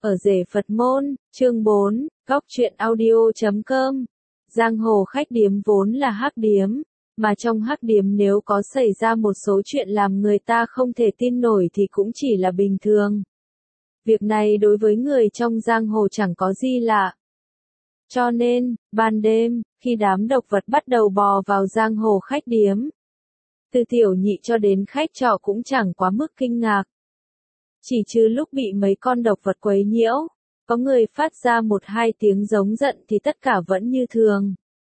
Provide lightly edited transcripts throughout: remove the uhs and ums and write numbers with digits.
Ở rể Phật môn, chương 4, góc truyện audio.com. Giang hồ khách điếm vốn là hắc điếm, mà trong hắc điếm nếu có xảy ra một số chuyện làm người ta không thể tin nổi thì cũng chỉ là bình thường. Việc này đối với người trong giang hồ chẳng có gì lạ. Cho nên, ban đêm, khi đám độc vật bắt đầu bò vào giang hồ khách điếm, từ tiểu nhị cho đến khách trọ cũng chẳng quá mức kinh ngạc. Chỉ trừ lúc bị mấy con độc vật quấy nhiễu, có người phát ra một hai tiếng giống giận thì tất cả vẫn như thường.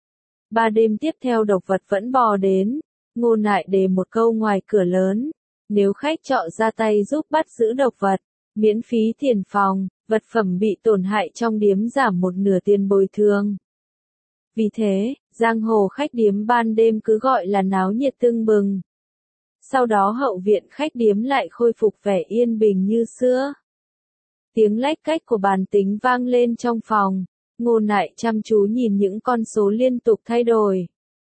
3 đêm tiếp theo độc vật vẫn bò đến, Ngô Nại đề một câu ngoài cửa lớn, nếu khách trọ ra tay giúp bắt giữ độc vật, miễn phí tiền phòng, vật phẩm bị tổn hại trong điếm giảm 1/2 tiền bồi thường. Vì thế, giang hồ khách điếm ban đêm cứ gọi là náo nhiệt tưng bừng. Sau đó hậu viện khách điếm lại khôi phục vẻ yên bình như xưa. Tiếng lách cách của bàn tính vang lên trong phòng, Ngô Nại chăm chú nhìn những con số liên tục thay đổi.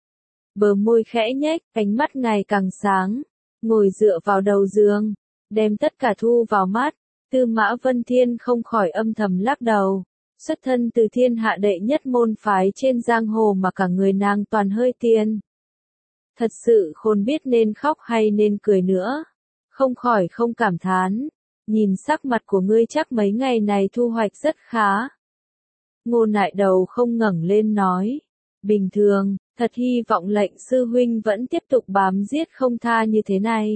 Bờ môi khẽ nhếch, ánh mắt ngày càng sáng, ngồi dựa vào đầu giường, đem tất cả thu vào mắt, Tư Mã Vân Thiên không khỏi âm thầm lắc đầu. Xuất thân từ thiên hạ đệ nhất môn phái trên giang hồ mà cả người nàng toàn hơi tiền. Thật sự khôn biết nên khóc hay nên cười nữa. Không khỏi không cảm thán. Nhìn sắc mặt của ngươi chắc mấy ngày này thu hoạch rất khá. Ngô Nại đầu không ngẩng lên nói. Bình thường, thật hy vọng lệnh sư huynh vẫn tiếp tục bám giết không tha như thế này.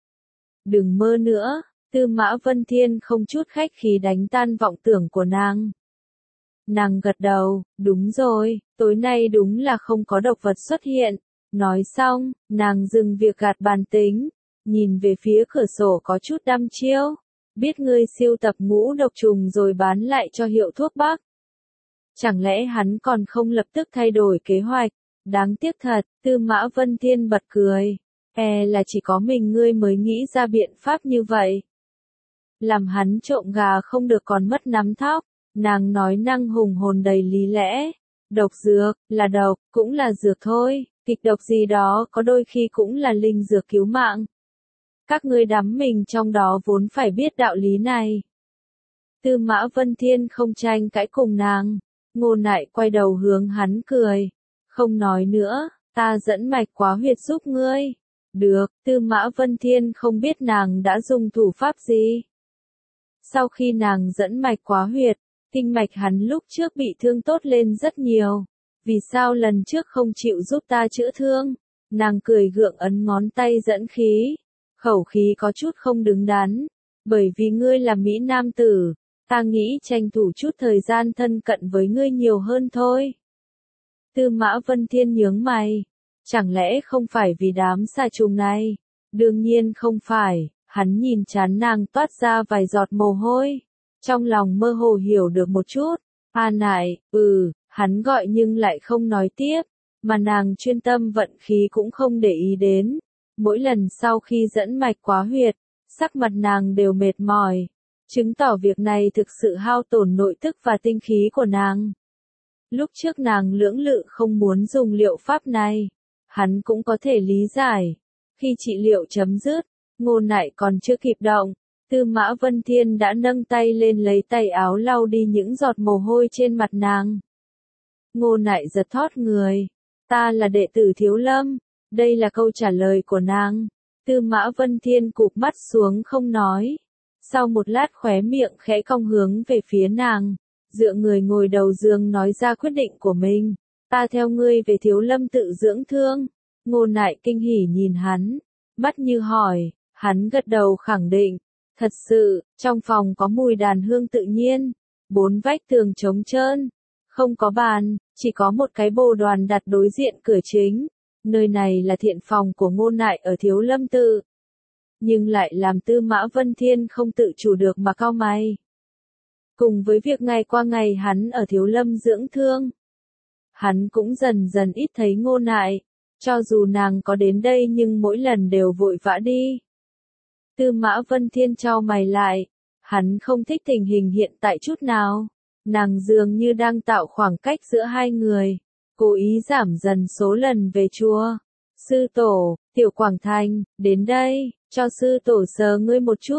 Đừng mơ nữa, Tư Mã Vân Thiên không chút khách khí đánh tan vọng tưởng của nàng. Nàng gật đầu, đúng rồi, tối nay đúng là không có độc vật xuất hiện. Nói xong, nàng dừng việc gạt bàn tính, nhìn về phía cửa sổ có chút đăm chiêu. Biết ngươi siêu tập ngũ độc trùng rồi bán lại cho hiệu thuốc Bắc. Chẳng lẽ hắn còn không lập tức thay đổi kế hoạch? Đáng tiếc thật, Tư Mã Vân Thiên bật cười. Là chỉ có mình ngươi mới nghĩ ra biện pháp như vậy. Làm hắn trộm gà không được còn mất nắm thóc. Nàng nói năng hùng hồn đầy lý lẽ. Độc dược, là độc, cũng là dược thôi. Kịch độc gì đó có đôi khi cũng là linh dược cứu mạng. Các ngươi đắm mình trong đó vốn phải biết đạo lý này. Tư Mã Vân Thiên không tranh cãi cùng nàng. Ngô Nại quay đầu hướng hắn cười. Không nói nữa, ta dẫn mạch quá huyệt giúp ngươi. Được, Tư Mã Vân Thiên không biết nàng đã dùng thủ pháp gì. Sau khi nàng dẫn mạch quá huyệt, kinh mạch hắn lúc trước bị thương tốt lên rất nhiều. Vì sao lần trước không chịu giúp ta chữa thương? Nàng cười gượng ấn ngón tay dẫn khí. Khẩu khí có chút không đứng đắn. Bởi vì ngươi là Mỹ Nam tử, ta nghĩ tranh thủ chút thời gian thân cận với ngươi nhiều hơn thôi. Tư Mã Vân Thiên nhướng mày. Chẳng lẽ không phải vì đám xà trùng này? Đương nhiên không phải, hắn nhìn trán nàng toát ra vài giọt mồ hôi. Trong lòng mơ hồ hiểu được một chút. Nại, hắn gọi nhưng lại không nói tiếp. Mà nàng chuyên tâm vận khí cũng không để ý đến. Mỗi lần sau khi dẫn mạch quá huyệt, sắc mặt nàng đều mệt mỏi. Chứng tỏ việc này thực sự hao tổn nội tức và tinh khí của nàng. Lúc trước nàng lưỡng lự không muốn dùng liệu pháp này. Hắn cũng có thể lý giải. Khi trị liệu chấm dứt, Ngô Nại còn chưa kịp động. Tư Mã Vân Thiên đã nâng tay lên lấy tay áo lau đi những giọt mồ hôi trên mặt nàng. Ngô Nại giật thót người. Ta là đệ tử Thiếu Lâm. Đây là câu trả lời của nàng. Tư Mã Vân Thiên cụp mắt xuống không nói. Sau một lát khóe miệng khẽ cong hướng về phía nàng. Dựa người ngồi đầu giường nói ra quyết định của mình. Ta theo ngươi về Thiếu Lâm tự dưỡng thương. Ngô Nại kinh hỉ nhìn hắn. Mắt như hỏi. Hắn gật đầu khẳng định. Thật sự, trong phòng có mùi đàn hương tự nhiên. 4 vách tường trống trơn. Không có bàn, chỉ có một cái bồ đoàn đặt đối diện cửa chính. Nơi này là thiện phòng của Ngô Nại ở Thiếu Lâm tự. Nhưng lại làm Tư Mã Vân Thiên không tự chủ được mà cau mày. Cùng với việc ngày qua ngày hắn ở Thiếu Lâm dưỡng thương, hắn cũng dần dần ít thấy Ngô Nại. Cho dù nàng có đến đây nhưng mỗi lần đều vội vã đi. Tư Mã Vân Thiên chau mày lại. Hắn không thích tình hình hiện tại chút nào. Nàng dường như đang tạo khoảng cách giữa hai người. Cố ý giảm dần số lần về chùa. Sư tổ, Tiểu Quảng Thành, đến đây, cho sư tổ sờ ngươi một chút.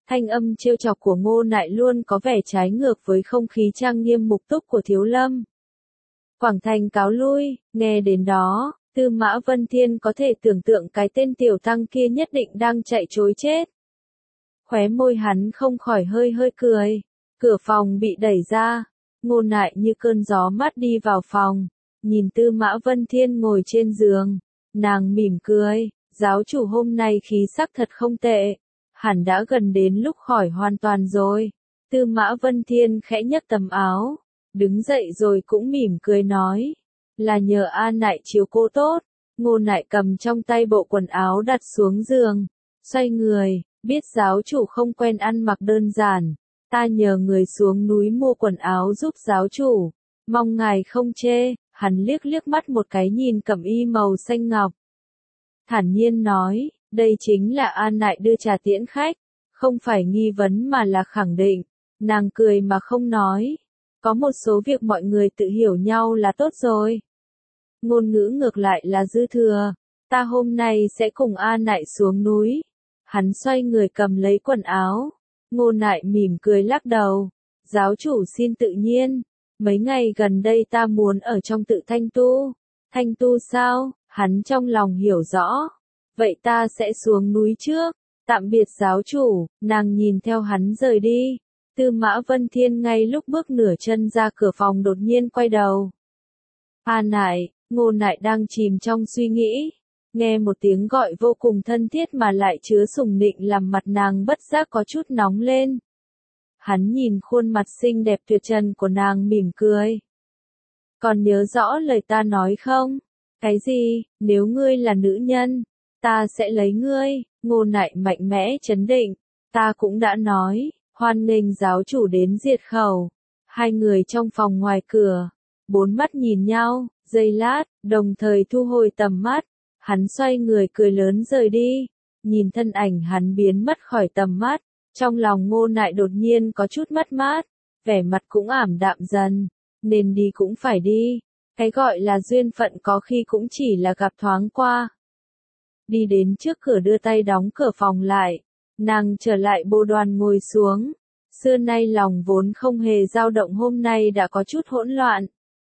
Thanh âm trêu chọc của Ngô Nại luôn có vẻ trái ngược với không khí trang nghiêm mục túc của Thiếu Lâm. Quảng Thành cáo lui, nghe đến đó, Tư Mã Vân Thiên có thể tưởng tượng cái tên tiểu tăng kia nhất định đang chạy trối chết. Khóe môi hắn không khỏi hơi hơi cười. Cửa phòng bị đẩy ra, Ngô Nại như cơn gió mát đi vào phòng, nhìn Tư Mã Vân Thiên ngồi trên giường, nàng mỉm cười, giáo chủ hôm nay khí sắc thật không tệ, hẳn đã gần đến lúc khỏi hoàn toàn rồi. Tư Mã Vân Thiên khẽ nhấc tấm áo, đứng dậy rồi cũng mỉm cười nói, là nhờ A Nại chiếu cố tốt. Ngô Nại cầm trong tay bộ quần áo đặt xuống giường, xoay người, biết giáo chủ không quen ăn mặc đơn giản, ta nhờ người xuống núi mua quần áo giúp giáo chủ, mong ngài không chê. Hắn liếc liếc mắt một cái nhìn cẩm y màu xanh ngọc, thản nhiên nói, đây chính là An Nại đưa trà tiễn khách, không phải nghi vấn mà là khẳng định. Nàng cười mà không nói, có một số việc mọi người tự hiểu nhau là tốt rồi. Ngôn ngữ ngược lại là dư thừa, ta hôm nay sẽ cùng An Nại xuống núi. Hắn xoay người cầm lấy quần áo, Ngô Nại mỉm cười lắc đầu, giáo chủ xin tự nhiên. Mấy ngày gần đây ta muốn ở trong tự thanh tu. Thanh tu sao? Hắn trong lòng hiểu rõ. Vậy ta sẽ xuống núi trước. Tạm biệt giáo chủ, nàng nhìn theo hắn rời đi. Tư Mã Vân Thiên ngay lúc bước nửa chân ra cửa phòng đột nhiên quay đầu. A Nại, Ngô Nại đang chìm trong suy nghĩ. Nghe một tiếng gọi vô cùng thân thiết mà lại chứa sùng nịnh làm mặt nàng bất giác có chút nóng lên. Hắn nhìn khuôn mặt xinh đẹp tuyệt trần của nàng mỉm cười. Còn nhớ rõ lời ta nói không? Cái gì? Nếu ngươi là nữ nhân, ta sẽ lấy ngươi. Ngô Nại mạnh mẽ chấn định. Ta cũng đã nói, hoan nghênh giáo chủ đến diệt khẩu. Hai người trong phòng ngoài cửa, bốn mắt nhìn nhau, giây lát, đồng thời thu hồi tầm mắt. Hắn xoay người cười lớn rời đi. Nhìn thân ảnh hắn biến mất khỏi tầm mắt. Trong lòng Ngô Nại đột nhiên có chút mất mát, vẻ mặt cũng ảm đạm dần, nên đi cũng phải đi, cái gọi là duyên phận có khi cũng chỉ là gặp thoáng qua. Đi đến trước cửa đưa tay đóng cửa phòng lại, nàng trở lại bồ đoàn ngồi xuống, xưa nay lòng vốn không hề dao động hôm nay đã có chút hỗn loạn.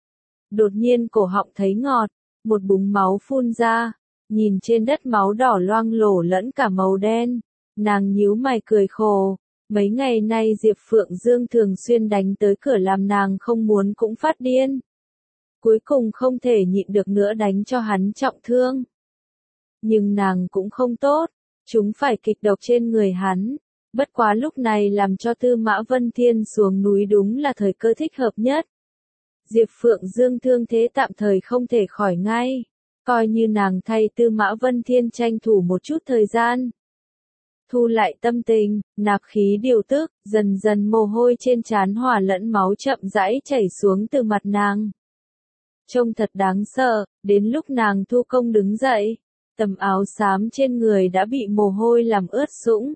Đột nhiên cổ họng thấy ngọt, một búng máu phun ra, nhìn trên đất máu đỏ loang lổ lẫn cả màu đen. Nàng nhíu mày cười khổ, mấy ngày nay Diệp Phượng Dương thường xuyên đánh tới cửa làm nàng không muốn cũng phát điên. Cuối cùng không thể nhịn được nữa đánh cho hắn trọng thương. Nhưng nàng cũng không tốt, chúng phải kịch độc trên người hắn. Bất quá lúc này làm cho Tư Mã Vân Thiên xuống núi đúng là thời cơ thích hợp nhất. Diệp Phượng Dương thương thế tạm thời không thể khỏi ngay, coi như nàng thay Tư Mã Vân Thiên tranh thủ một chút thời gian. Thu lại tâm tình, nạp khí điều tức, dần dần mồ hôi trên trán hòa lẫn máu chậm rãi chảy xuống từ mặt nàng. Trông thật đáng sợ, đến lúc nàng thu công đứng dậy, tấm áo xám trên người đã bị mồ hôi làm ướt sũng.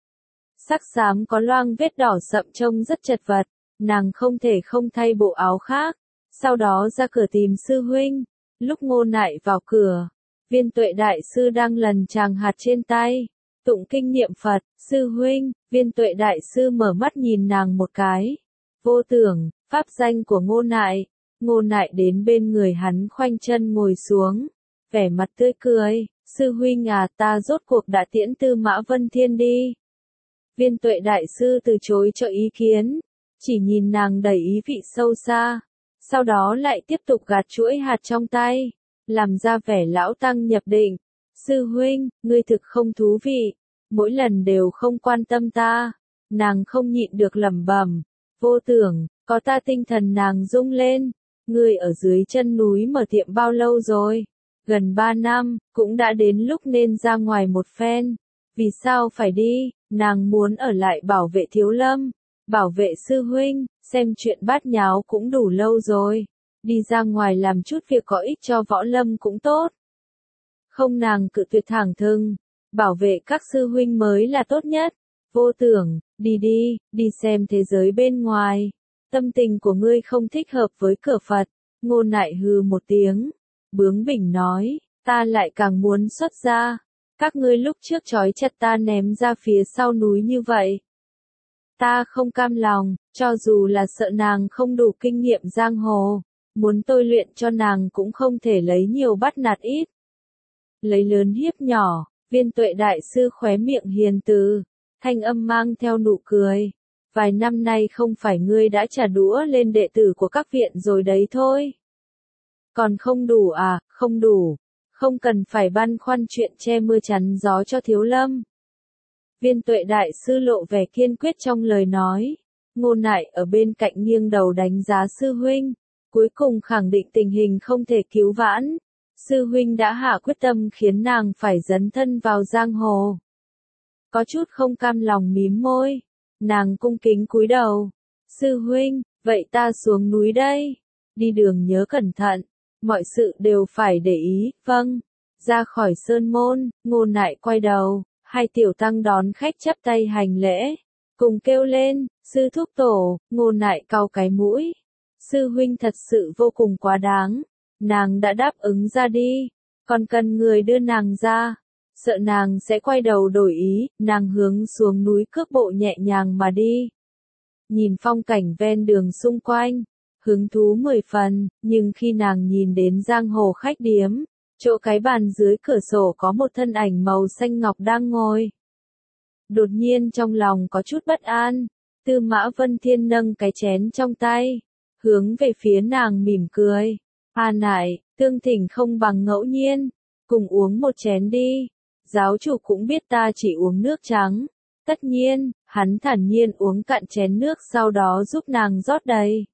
Sắc xám có loang vết đỏ sậm trông rất chật vật, nàng không thể không thay bộ áo khác, sau đó ra cửa tìm sư huynh. Lúc Ngô Nại vào cửa, Viên Tuệ đại sư đang lần tràng hạt trên tay. Tụng kinh niệm Phật, sư huynh. Viên Tuệ đại sư mở mắt nhìn nàng một cái. Vô Tưởng, pháp danh của Ngô Nại. Ngô Nại đến bên người hắn khoanh chân ngồi xuống, vẻ mặt tươi cười, sư huynh à, ta rốt cuộc đã tiễn Tư Mã Vân Thiên đi. Viên Tuệ đại sư từ chối cho ý kiến, chỉ nhìn nàng đầy ý vị sâu xa, sau đó lại tiếp tục gạt chuỗi hạt trong tay, làm ra vẻ lão tăng nhập định. Sư huynh, ngươi thực không thú vị, mỗi lần đều không quan tâm ta. Nàng không nhịn được lẩm bẩm, Vô Tưởng, có ta tinh thần nàng rung lên. Ngươi ở dưới chân núi mở tiệm bao lâu rồi? Gần 3 năm, cũng đã đến lúc nên ra ngoài một phen. Vì sao phải đi? Nàng muốn ở lại bảo vệ Thiếu Lâm, bảo vệ sư huynh, xem chuyện bát nháo cũng đủ lâu rồi. Đi ra ngoài làm chút việc có ích cho võ lâm cũng tốt. Không, nàng cự tuyệt thẳng thừng, bảo vệ các sư huynh mới là tốt nhất. Vô Tưởng, đi đi, đi xem thế giới bên ngoài. Tâm tình của ngươi không thích hợp với cửa Phật. Ngô Nại hừ một tiếng, bướng bỉnh nói, ta lại càng muốn xuất gia. Các ngươi lúc trước trói chặt ta ném ra phía sau núi như vậy. Ta không cam lòng, cho dù là sợ nàng không đủ kinh nghiệm giang hồ, muốn tôi luyện cho nàng cũng không thể lấy nhiều bắt nạt ít. Lấy lớn hiếp nhỏ, Viên Tuệ đại sư khóe miệng hiền từ, thanh âm mang theo nụ cười. Vài năm nay không phải ngươi đã trả đũa lên đệ tử của các viện rồi đấy thôi. Còn không đủ à, không đủ. Không cần phải băn khoăn chuyện che mưa chắn gió cho Thiếu Lâm. Viên Tuệ đại sư lộ vẻ kiên quyết trong lời nói. Ngô Nại ở bên cạnh nghiêng đầu đánh giá sư huynh, cuối cùng khẳng định tình hình không thể cứu vãn. Sư huynh đã hạ quyết tâm khiến nàng phải dấn thân vào giang hồ. Có chút không cam lòng mím môi, nàng cung kính cúi đầu. Sư huynh, vậy ta xuống núi đây. Đi đường nhớ cẩn thận, mọi sự đều phải để ý, vâng. Ra khỏi sơn môn, Ngô Nại quay đầu, hai tiểu tăng đón khách chắp tay hành lễ, cùng kêu lên, sư thúc tổ. Ngô Nại cau cái mũi. Sư huynh thật sự vô cùng quá đáng, nàng đã đáp ứng ra đi, còn cần người đưa nàng ra. Sợ nàng sẽ quay đầu đổi ý, nàng hướng xuống núi cước bộ nhẹ nhàng mà đi. Nhìn phong cảnh ven đường xung quanh, hứng thú 10 phần, nhưng khi nàng nhìn đến giang hồ khách điếm, chỗ cái bàn dưới cửa sổ có một thân ảnh màu xanh ngọc đang ngồi. Đột nhiên trong lòng có chút bất an, Tư Mã Vân Thiên nâng cái chén trong tay, hướng về phía nàng mỉm cười. A Nại, tương thỉnh không bằng ngẫu nhiên, cùng uống một chén đi. Giáo chủ cũng biết ta chỉ uống nước trắng. Tất nhiên, hắn thản nhiên uống cạn chén nước sau đó giúp nàng rót đầy.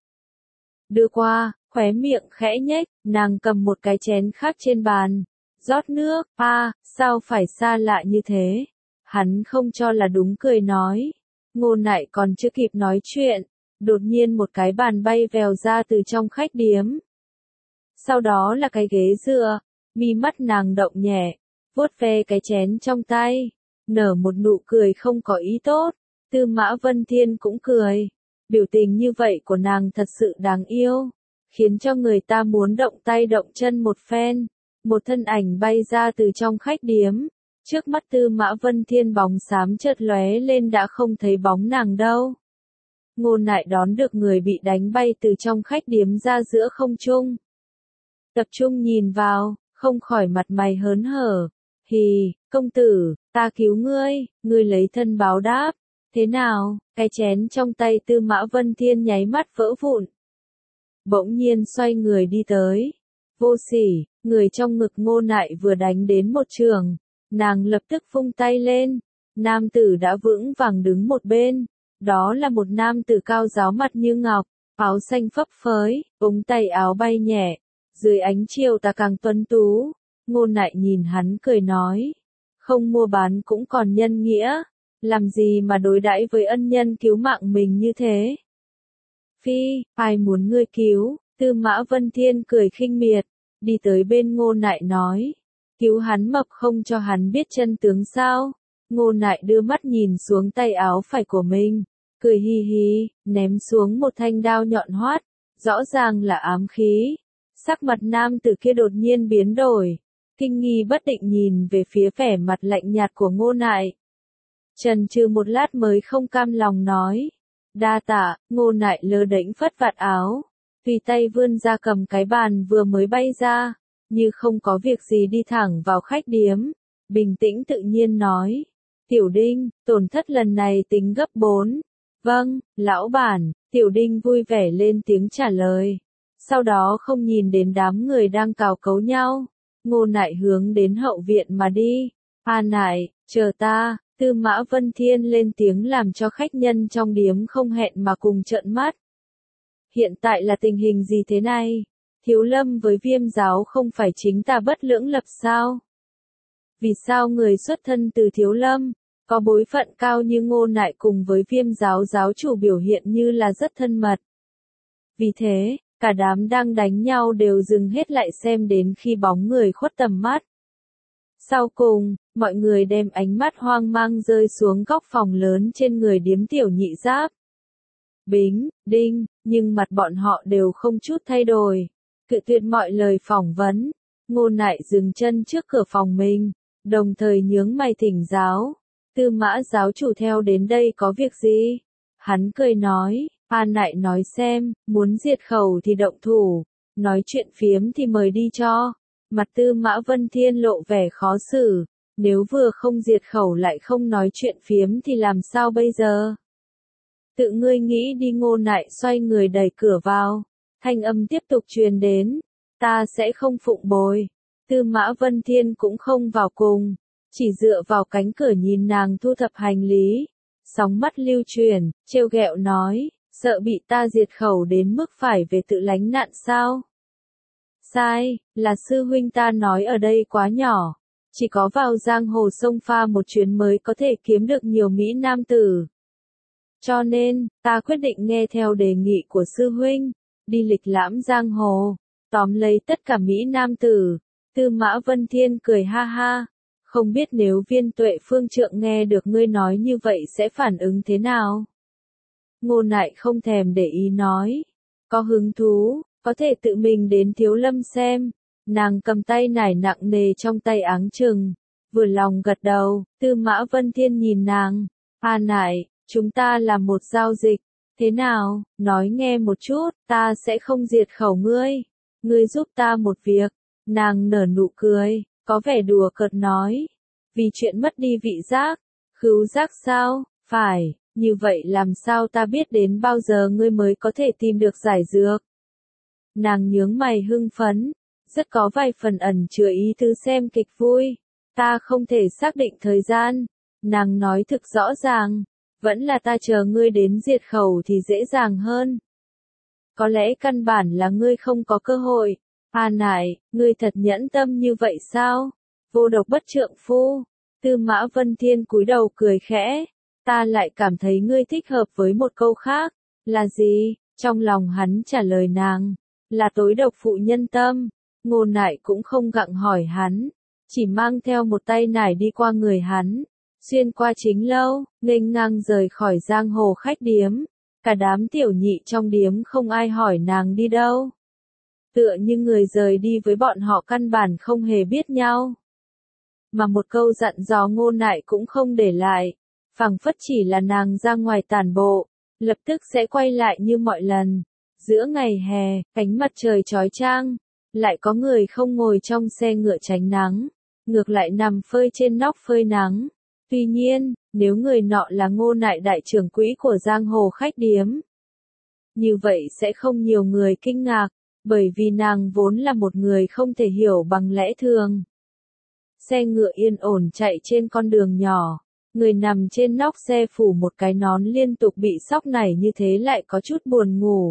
Đưa qua, khóe miệng khẽ nhếch, nàng cầm một cái chén khác trên bàn, rót nước. Sao phải xa lạ như thế? Hắn không cho là đúng cười nói. Ngô Nại còn chưa kịp nói chuyện, đột nhiên một cái bàn bay vèo ra từ trong khách điếm. Sau đó là cái ghế dựa, mi mắt nàng động nhẹ, vuốt ve cái chén trong tay, nở một nụ cười không có ý tốt. Tư Mã Vân Thiên cũng cười, biểu tình như vậy của nàng thật sự đáng yêu, khiến cho người ta muốn động tay động chân một phen. Một thân ảnh bay ra từ trong khách điếm, trước mắt Tư Mã Vân Thiên bóng xám chợt lóe lên đã không thấy bóng nàng đâu. Ngô Nại đón được người bị đánh bay từ trong khách điếm ra giữa không trung. Tập trung nhìn vào, không khỏi mặt mày hớn hở. Hì, công tử, ta cứu ngươi, ngươi lấy thân báo đáp. Thế nào, cái chén trong tay Tư Mã Vân Thiên nháy mắt vỡ vụn. Bỗng nhiên xoay người đi tới. Vô sỉ, người trong ngực Ngô Nại vừa đánh đến một trường. Nàng lập tức vung tay lên. Nam tử đã vững vàng đứng một bên. Đó là một nam tử cao ráo mặt như ngọc, áo xanh phấp phới, ống tay áo bay nhẹ. Dưới ánh chiều ta càng tuấn tú. Ngô Nại nhìn hắn cười nói. Không mua bán cũng còn nhân nghĩa. Làm gì mà đối đãi với ân nhân cứu mạng mình như thế? Phi, ai muốn ngươi cứu? Tư Mã Vân Thiên cười khinh miệt, đi tới bên Ngô Nại nói. Cứu hắn mập không cho hắn biết chân tướng sao? Ngô Nại đưa mắt nhìn xuống tay áo phải của mình, cười hi hi, ném xuống một thanh đao nhọn hoắt, rõ ràng là ám khí. Sắc mặt nam tử kia đột nhiên biến đổi, kinh nghi bất định nhìn về phía vẻ mặt lạnh nhạt của Ngô Nại. Chần chừ một lát mới không cam lòng nói. Đa tạ. Ngô Nại lơ đễnh phất vạt áo, tùy tay vươn ra cầm cái bàn vừa mới bay ra, như không có việc gì đi thẳng vào khách điếm, bình tĩnh tự nhiên nói. Tiểu Đinh, tổn thất lần này tính gấp 4. Vâng, lão bản. Tiểu Đinh vui vẻ lên tiếng trả lời. Sau đó không nhìn đến đám người đang cào cấu nhau, Ngô Nại hướng đến hậu viện mà đi. A Nại, chờ ta. Tư Mã Vân Thiên lên tiếng làm cho khách nhân trong điếm không hẹn mà cùng trợn mắt. Hiện tại là tình hình gì thế này? Thiếu Lâm với Viêm giáo không phải chính ta bất lưỡng lập sao? Vì sao người xuất thân từ Thiếu Lâm, có bối phận cao như Ngô Nại cùng với Viêm giáo giáo chủ biểu hiện như là rất thân mật? Vì thế, cả đám đang đánh nhau đều dừng hết lại xem đến khi bóng người khuất tầm mắt. Sau cùng, mọi người đem ánh mắt hoang mang rơi xuống góc phòng lớn trên người điếm Tiểu Nhị Giáp. Bính, Đinh, nhưng mặt bọn họ đều không chút thay đổi, cự tuyệt mọi lời phỏng vấn. Ngô Nại dừng chân trước cửa phòng mình, đồng thời nhướng mày thỉnh giáo. Tư Mã giáo chủ theo đến đây có việc gì? Hắn cười nói, An Nại nói xem, muốn diệt khẩu thì động thủ, nói chuyện phiếm thì mời đi cho. Mặt Tư Mã Vân Thiên lộ vẻ khó xử, nếu vừa không diệt khẩu lại không nói chuyện phiếm thì làm sao bây giờ? Tự ngươi nghĩ đi. Ngô Nại xoay người đẩy cửa vào, thanh âm tiếp tục truyền đến, ta sẽ không phụng bồi. Tư Mã Vân Thiên cũng không vào cùng, chỉ dựa vào cánh cửa nhìn nàng thu thập hành lý, sóng mắt lưu chuyển, trêu ghẹo nói, sợ bị ta diệt khẩu đến mức phải về tự lánh nạn sao? Sai, là sư huynh ta nói ở đây quá nhỏ, chỉ có vào giang hồ sông pha một chuyến mới có thể kiếm được nhiều mỹ nam tử. Cho nên, ta quyết định nghe theo đề nghị của sư huynh, đi lịch lãm giang hồ, tóm lấy tất cả mỹ nam tử. Tư Mã Vân Thiên cười ha ha, không biết nếu Viên Tuệ Phương trượng nghe được ngươi nói như vậy sẽ phản ứng thế nào? Ngô Nại không thèm để ý nói, có hứng thú, có thể tự mình đến Thiếu Lâm xem. Nàng cầm tay nải nặng nề trong tay áng chừng, vừa lòng gật đầu. Tư Mã Vân Thiên nhìn nàng, A Nại, chúng ta làm một giao dịch, thế nào, nói nghe một chút, ta sẽ không diệt khẩu ngươi, ngươi giúp ta một việc. Nàng nở nụ cười, có vẻ đùa cợt nói, vì chuyện mất đi vị giác, khứu giác sao? Phải, như vậy làm sao ta biết đến bao giờ ngươi mới có thể tìm được giải dược? Nàng nhướng mày hưng phấn, rất có vài phần ẩn chứa ý tứ xem kịch vui. Ta không thể xác định thời gian. Nàng nói thực rõ ràng, vẫn là ta chờ ngươi đến diệt khẩu thì dễ dàng hơn. Có lẽ căn bản là ngươi không có cơ hội. A Nại, ngươi thật nhẫn tâm như vậy sao? Vô độc bất trượng phu. Tư Mã Vân Thiên cúi đầu cười khẽ. Ta lại cảm thấy ngươi thích hợp với một câu khác. Là gì? Trong lòng hắn trả lời nàng, là tối độc phụ nhân tâm. Ngô Nại cũng không gặng hỏi hắn, chỉ mang theo một tay nải đi qua người hắn, xuyên qua chính lâu, nghênh ngang rời khỏi giang hồ khách điếm. Cả đám tiểu nhị trong điếm không ai hỏi nàng đi đâu. Tựa như người rời đi với bọn họ căn bản không hề biết nhau. Mà một câu dặn dò Ngô Nại cũng không để lại, phảng phất chỉ là nàng ra ngoài tản bộ, lập tức sẽ quay lại như mọi lần. Giữa ngày hè, ánh mặt trời chói chang, lại có người không ngồi trong xe ngựa tránh nắng, ngược lại nằm phơi trên nóc phơi nắng. Tuy nhiên, nếu người nọ là Ngô Nại đại trưởng quỹ của giang hồ khách điếm, như vậy sẽ không nhiều người kinh ngạc, bởi vì nàng vốn là một người không thể hiểu bằng lẽ thường. Xe ngựa yên ổn chạy trên con đường nhỏ, người nằm trên nóc xe phủ một cái nón liên tục bị xóc nảy như thế lại có chút buồn ngủ.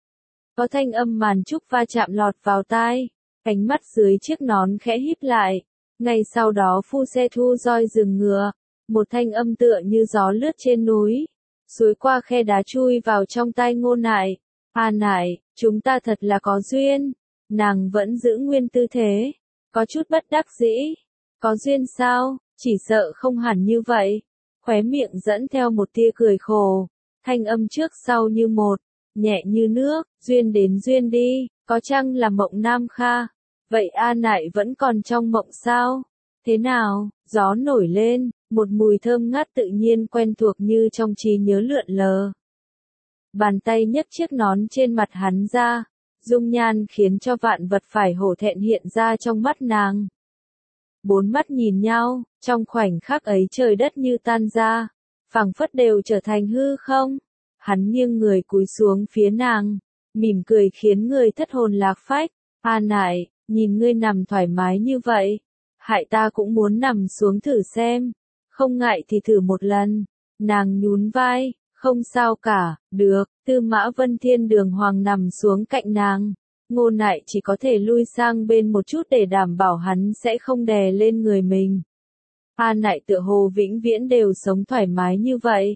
Có thanh âm màn trúc va chạm lọt vào tai, cánh mắt dưới chiếc nón khẽ híp lại. Ngay sau đó phu xe thu roi dừng ngựa, một thanh âm tựa như gió lướt trên núi, suối qua khe đá chui vào trong tai Ngô Nại. A Nại, chúng ta thật là có duyên. Nàng vẫn giữ nguyên tư thế, có chút bất đắc dĩ. Có duyên sao? Chỉ sợ không hẳn như vậy. Khóe miệng dẫn theo một tia cười khổ, thanh âm trước sau như một, nhẹ như nước, duyên đến duyên đi, có chăng là mộng Nam Kha? Vậy A Nại vẫn còn trong mộng sao? Thế nào? Gió nổi lên, một mùi thơm ngát tự nhiên quen thuộc như trong trí nhớ lượn lờ. Bàn tay nhấc chiếc nón trên mặt hắn ra, dung nhan khiến cho vạn vật phải hổ thẹn hiện ra trong mắt nàng. Bốn mắt nhìn nhau, trong khoảnh khắc ấy trời đất như tan ra, phảng phất đều trở thành hư không. Hắn nghiêng người cúi xuống phía nàng, mỉm cười khiến người thất hồn lạc phách. A Nại, nhìn ngươi nằm thoải mái như vậy, hại ta cũng muốn nằm xuống thử xem, không ngại thì thử một lần. Nàng nhún vai, không sao cả, được. Tư Mã Vân Thiên đường hoàng nằm xuống cạnh nàng. Ngô Nại chỉ có thể lui sang bên một chút để đảm bảo hắn sẽ không đè lên người mình. A Nại tựa hồ vĩnh viễn đều sống thoải mái như vậy.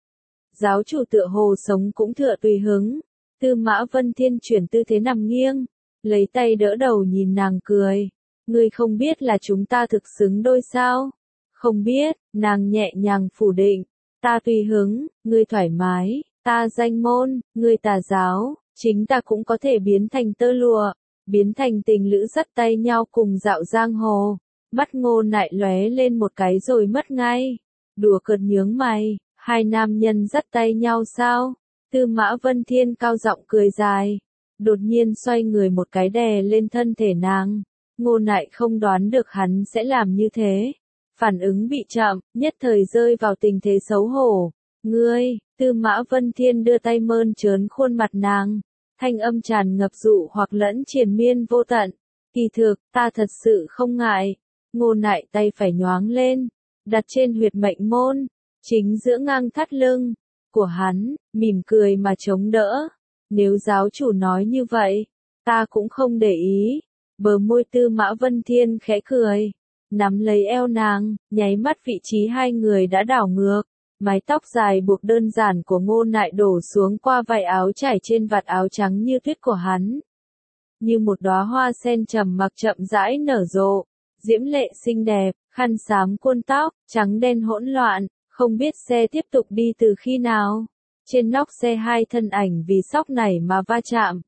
Giáo chủ tựa hồ sống cũng tựa tùy hứng. Tư Mã Vân Thiên chuyển tư thế nằm nghiêng, lấy tay đỡ đầu nhìn nàng cười. Ngươi không biết là chúng ta thực xứng đôi sao? Không biết, nàng nhẹ nhàng phủ định. Ta tùy hứng, ngươi thoải mái, ta danh môn, ngươi tà giáo, chính ta cũng có thể biến thành tơ lụa, biến thành tình lữ dắt tay nhau cùng dạo giang hồ. Mắt Ngô Nại lóe lên một cái rồi mất ngay. Đùa cợt nhướng mày, hai nam nhân dắt tay nhau sao? Tư Mã Vân Thiên cao giọng cười dài. Đột nhiên xoay người một cái đè lên thân thể nàng. Ngô Nại không đoán được hắn sẽ làm như thế. Phản ứng bị chậm, nhất thời rơi vào tình thế xấu hổ. Ngươi, Tư Mã Vân Thiên đưa tay mơn trớn khuôn mặt nàng. Thanh âm tràn ngập dụ hoặc lẫn triền miên vô tận. Kỳ thực, ta thật sự không ngại. Ngô Nại tay phải nhoáng lên, đặt trên huyệt mệnh môn, chính giữa ngang thắt lưng của hắn, mỉm cười mà chống đỡ. Nếu giáo chủ nói như vậy, ta cũng không để ý. Bờ môi Tư Mã Vân Thiên khẽ cười, nắm lấy eo nàng, nháy mắt vị trí hai người đã đảo ngược. Mái tóc dài buộc đơn giản của Ngô Nại đổ xuống qua vải áo trải trên vạt áo trắng như tuyết của hắn. Như một đóa hoa sen trầm mặc chậm rãi nở rộ, diễm lệ xinh đẹp, khăn xám cuốn tóc, trắng đen hỗn loạn, không biết xe tiếp tục đi từ khi nào. Trên nóc xe hai thân ảnh vì sóc nảy mà va chạm.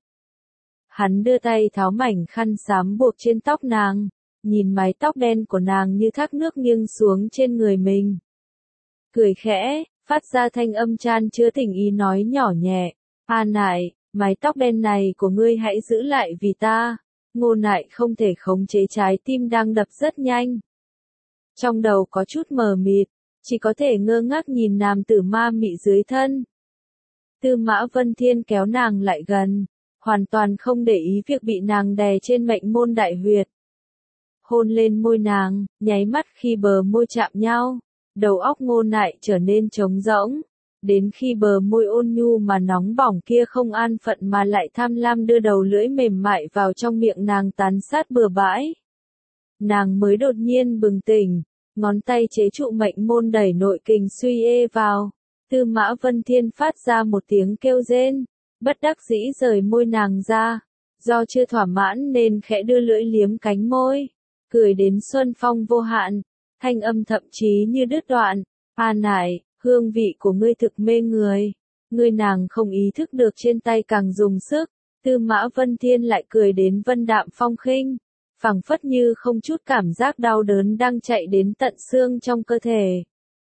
Hắn đưa tay tháo mảnh khăn xám buộc trên tóc nàng, nhìn mái tóc đen của nàng như thác nước nghiêng xuống trên người mình. Cười khẽ, phát ra thanh âm chan chứa tình ý nói nhỏ nhẹ, "A Nại, mái tóc đen này của ngươi hãy giữ lại vì ta." Ngô Nại không thể khống chế trái tim đang đập rất nhanh. Trong đầu có chút mờ mịt, chỉ có thể ngơ ngác nhìn nam tử ma mị dưới thân. Tư Mã Vân Thiên kéo nàng lại gần, hoàn toàn không để ý việc bị nàng đè trên mệnh môn đại huyệt. Hôn lên môi nàng, nháy mắt khi bờ môi chạm nhau, đầu óc Ngô Nại trở nên trống rỗng. Đến khi bờ môi ôn nhu mà nóng bỏng kia không an phận mà lại tham lam đưa đầu lưỡi mềm mại vào trong miệng nàng tán sát bừa bãi. Nàng mới đột nhiên bừng tỉnh, ngón tay chế trụ mệnh môn đẩy nội kình suy ê vào. Tư Mã Vân Thiên phát ra một tiếng kêu rên, bất đắc dĩ rời môi nàng ra. Do chưa thỏa mãn nên khẽ đưa lưỡi liếm cánh môi, cười đến xuân phong vô hạn, thanh âm thậm chí như đứt đoạn. "A Nại, hương vị của ngươi thực mê người." Ngươi nàng không ý thức được trên tay càng dùng sức. Tư Mã Vân Thiên lại cười đến vân đạm phong khinh, phảng phất như không chút cảm giác đau đớn đang chạy đến tận xương trong cơ thể.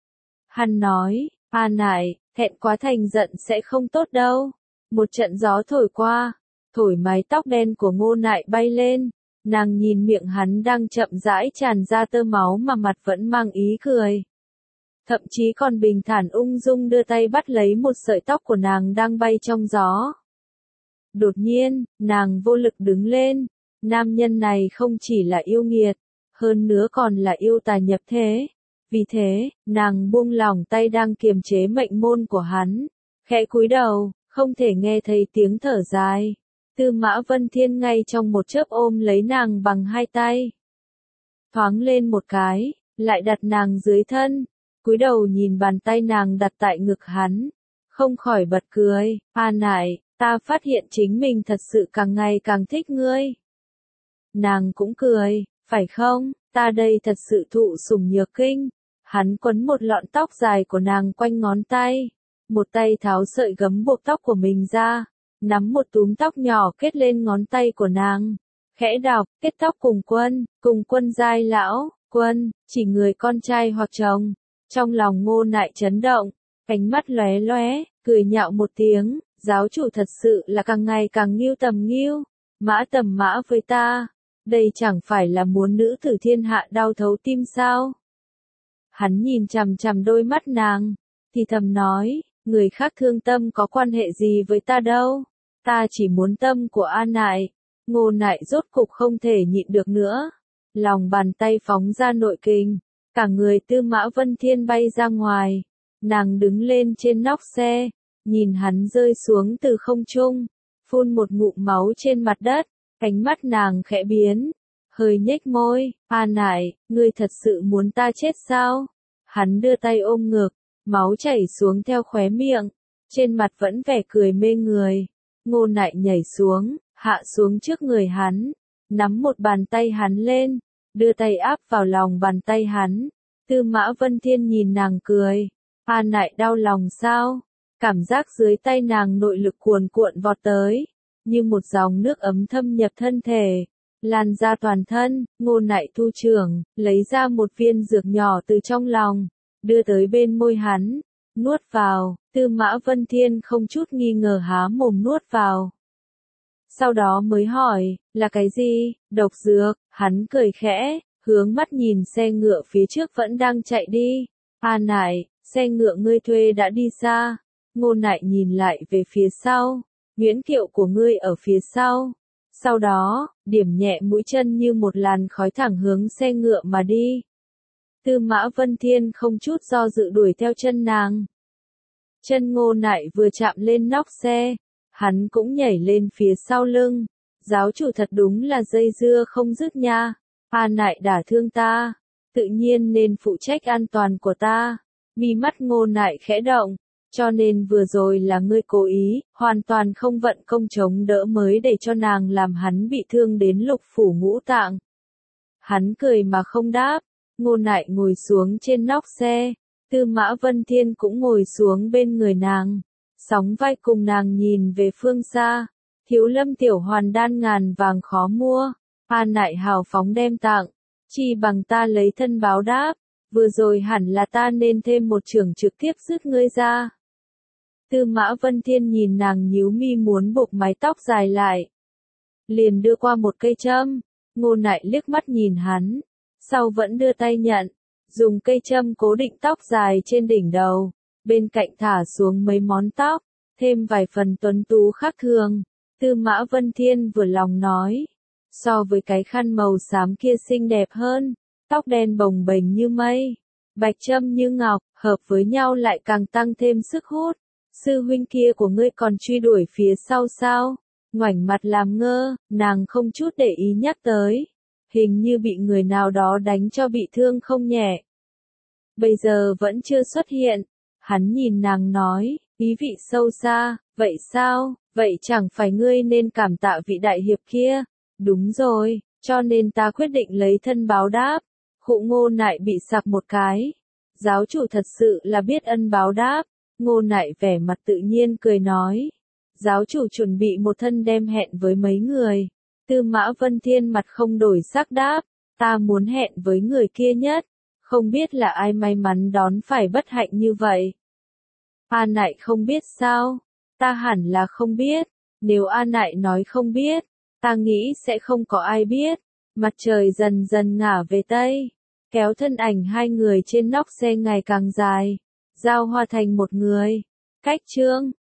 Hắn nói, "A Nại, thẹn quá thành giận sẽ không tốt đâu." Một trận gió thổi qua, thổi mái tóc đen của Ngô Nại bay lên. Nàng nhìn miệng hắn đang chậm rãi tràn ra tơ máu mà mặt vẫn mang ý cười. Thậm chí còn bình thản ung dung đưa tay bắt lấy một sợi tóc của nàng đang bay trong gió. Đột nhiên, nàng vô lực đứng lên. Nam nhân này không chỉ là yêu nghiệt, hơn nữa còn là yêu tà nhập thế. Vì thế, nàng buông lỏng tay đang kiềm chế mệnh môn của hắn, khẽ cúi đầu, không thể nghe thấy tiếng thở dài. Tư Mã Vân Thiên ngay trong một chớp ôm lấy nàng bằng hai tay. Thoáng lên một cái, lại đặt nàng dưới thân, cúi đầu nhìn bàn tay nàng đặt tại ngực hắn, không khỏi bật cười, "A Nại, ta phát hiện chính mình thật sự càng ngày càng thích ngươi." Nàng cũng cười, "Phải không, ta đây thật sự thụ sủng nhược kinh." Hắn quấn một lọn tóc dài của nàng quanh ngón tay, một tay tháo sợi gấm buộc tóc của mình ra, nắm một túm tóc nhỏ kết lên ngón tay của nàng, khẽ đọc, "Kết tóc cùng quân giai lão." Quân, chỉ người con trai hoặc chồng. Trong lòng Ngô Nại chấn động, ánh mắt lóe lóe, cười nhạo một tiếng, "Giáo chủ thật sự là càng ngày càng nghiêu tầm nghiêu, mã tầm mã với ta. Đây chẳng phải là muốn nữ tử thiên hạ đau thấu tim sao?" Hắn nhìn chằm chằm đôi mắt nàng, thì thầm nói, "Người khác thương tâm có quan hệ gì với ta đâu, ta chỉ muốn tâm của A Nại." Ngô Nại rốt cục không thể nhịn được nữa, lòng bàn tay phóng ra nội kình, cả người Tư Mã Vân Thiên bay ra ngoài. Nàng đứng lên trên nóc xe, nhìn hắn rơi xuống từ không trung, phun một ngụm máu trên mặt đất, ánh mắt nàng khẽ biến, hơi nhếch môi, "A Nại, ngươi thật sự muốn ta chết sao?" Hắn đưa tay ôm ngực, máu chảy xuống theo khóe miệng, trên mặt vẫn vẻ cười mê người. Ngô Nại nhảy xuống, hạ xuống trước người hắn, nắm một bàn tay hắn lên, đưa tay áp vào lòng bàn tay hắn. Tư Mã Vân Thiên nhìn nàng cười, "A Nại đau lòng sao?" Cảm giác dưới tay nàng nội lực cuồn cuộn vọt tới, như một dòng nước ấm thâm nhập thân thể. lan ra toàn thân. Ngô Nại thu trưởng, lấy ra một viên dược nhỏ từ trong lòng, đưa tới bên môi hắn, nuốt vào. Tư Mã Vân Thiên không chút nghi ngờ há mồm nuốt vào. Sau đó mới hỏi, là cái gì? Độc dược. Hắn cười khẽ, hướng mắt nhìn xe ngựa phía trước vẫn đang chạy đi. A Nại, xe ngựa ngươi thuê đã đi xa. Ngô Nại nhìn lại về phía sau, Nguyễn Kiệu của ngươi ở phía sau. Sau đó, điểm nhẹ mũi chân như một làn khói thẳng hướng xe ngựa mà đi. Tư Mã Vân Thiên không chút do dự đuổi theo chân nàng. Chân Ngô Nại vừa chạm lên nóc xe, hắn cũng nhảy lên phía sau lưng. Giáo chủ thật đúng là dây dưa không dứt nha. A Nại đả thương ta, tự nhiên nên phụ trách an toàn của ta. Mi mắt Ngô Nại khẽ động, cho nên vừa rồi là ngươi cố ý, hoàn toàn không vận công chống đỡ mới để cho nàng làm hắn bị thương đến lục phủ ngũ tạng. Hắn cười mà không đáp. Ngô Nại ngồi xuống trên nóc xe, Tư Mã Vân Thiên cũng ngồi xuống bên người nàng, sóng vai cùng nàng nhìn về phương xa. Thiếu Lâm tiểu hoàn đan ngàn vàng khó mua, A Nại hào phóng đem tặng, chi bằng ta lấy thân báo đáp, vừa rồi hẳn là ta nên thêm một chưởng trực tiếp dứt ngươi ra. Tư Mã Vân Thiên nhìn nàng nhíu mi muốn buộc mái tóc dài lại, liền đưa qua một cây châm. Ngô Nại liếc mắt nhìn hắn, sau vẫn đưa tay nhận, dùng cây châm cố định tóc dài trên đỉnh đầu, bên cạnh thả xuống mấy món tóc, thêm vài phần tuấn tú khác thường. Tư Mã Vân Thiên vừa lòng nói, so với cái khăn màu xám kia xinh đẹp hơn, tóc đen bồng bềnh như mây, bạch châm như ngọc, hợp với nhau lại càng tăng thêm sức hút. Sư huynh kia của ngươi còn truy đuổi phía sau sao? Ngoảnh mặt làm ngơ, nàng không chút để ý nhắc tới, hình như bị người nào đó đánh cho bị thương không nhẹ. Bây giờ vẫn chưa xuất hiện. Hắn nhìn nàng nói, ý vị sâu xa, vậy sao? Vậy chẳng phải ngươi nên cảm tạ vị đại hiệp kia? Đúng rồi, cho nên ta quyết định lấy thân báo đáp. Khụ Ngô Nại bị sặc một cái. Giáo chủ thật sự là biết ân báo đáp. Ngô Nại vẻ mặt tự nhiên cười nói. Giáo chủ chuẩn bị một thân đem hẹn với mấy người. Tư Mã Vân Thiên mặt không đổi sắc đáp. Ta muốn hẹn với người kia nhất. Không biết là ai may mắn đón phải bất hạnh như vậy. A Nại không biết sao? Ta hẳn là không biết. Nếu A Nại nói không biết, ta nghĩ sẽ không có ai biết. Mặt trời dần dần ngả về Tây, kéo thân ảnh hai người trên nóc xe ngày càng dài, giao hòa thành một người. Cách chương